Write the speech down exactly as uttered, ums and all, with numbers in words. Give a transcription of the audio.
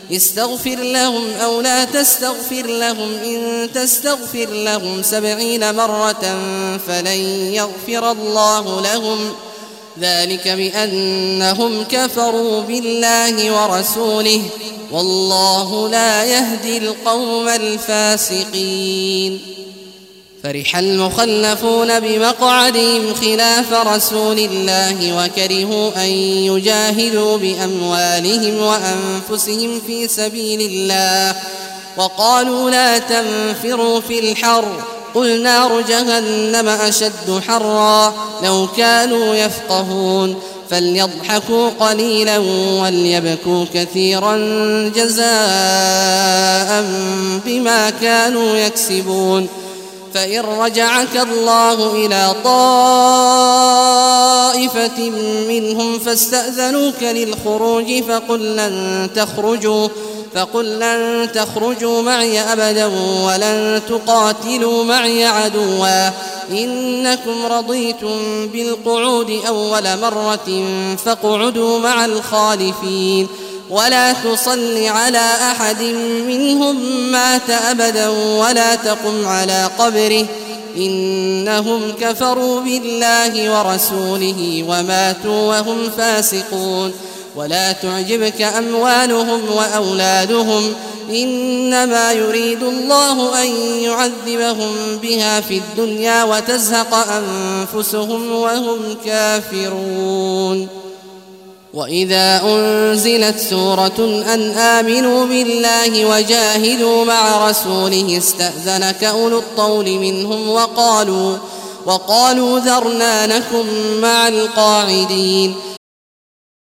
استغفر لهم أو لا تستغفر لهم إن تستغفر لهم سبعين مرة فلن يغفر الله لهم ذلك بأنهم كفروا بالله ورسوله والله لا يهدي القوم الفاسقين. فرح المخلفون بمقعدهم خلاف رسول الله وكرهوا أن يجاهدوا بأموالهم وأنفسهم في سبيل الله وقالوا لا تنفروا في الحر قل نار جهنم أشد حرا لو كانوا يفقهون فليضحكوا قليلا وليبكوا كثيرا جزاء بما كانوا يكسبون. فإن رجعك الله إلى طائفة منهم فاستأذنوك للخروج فقل لن تخرجوا فقل لن تخرجوا معي أبدا ولن تقاتلوا معي عدوا إنكم رضيتم بالقعود أول مرة فاقعدوا مع الخالفين ولا تصل على أحد منهم مات أبدا ولا تقم على قبره إنهم كفروا بالله ورسوله وماتوا وهم فاسقون. ولا تعجبك أموالهم وأولادهم إنما يريد الله أن يعذبهم بها في الدنيا وتزهق أنفسهم وهم كافرون. وإذا أنزلت سورة أن آمنوا بالله وجاهدوا مع رسوله استأذنك أولو الطول منهم وقالوا وقالوا ذرنا نكن مع القاعدين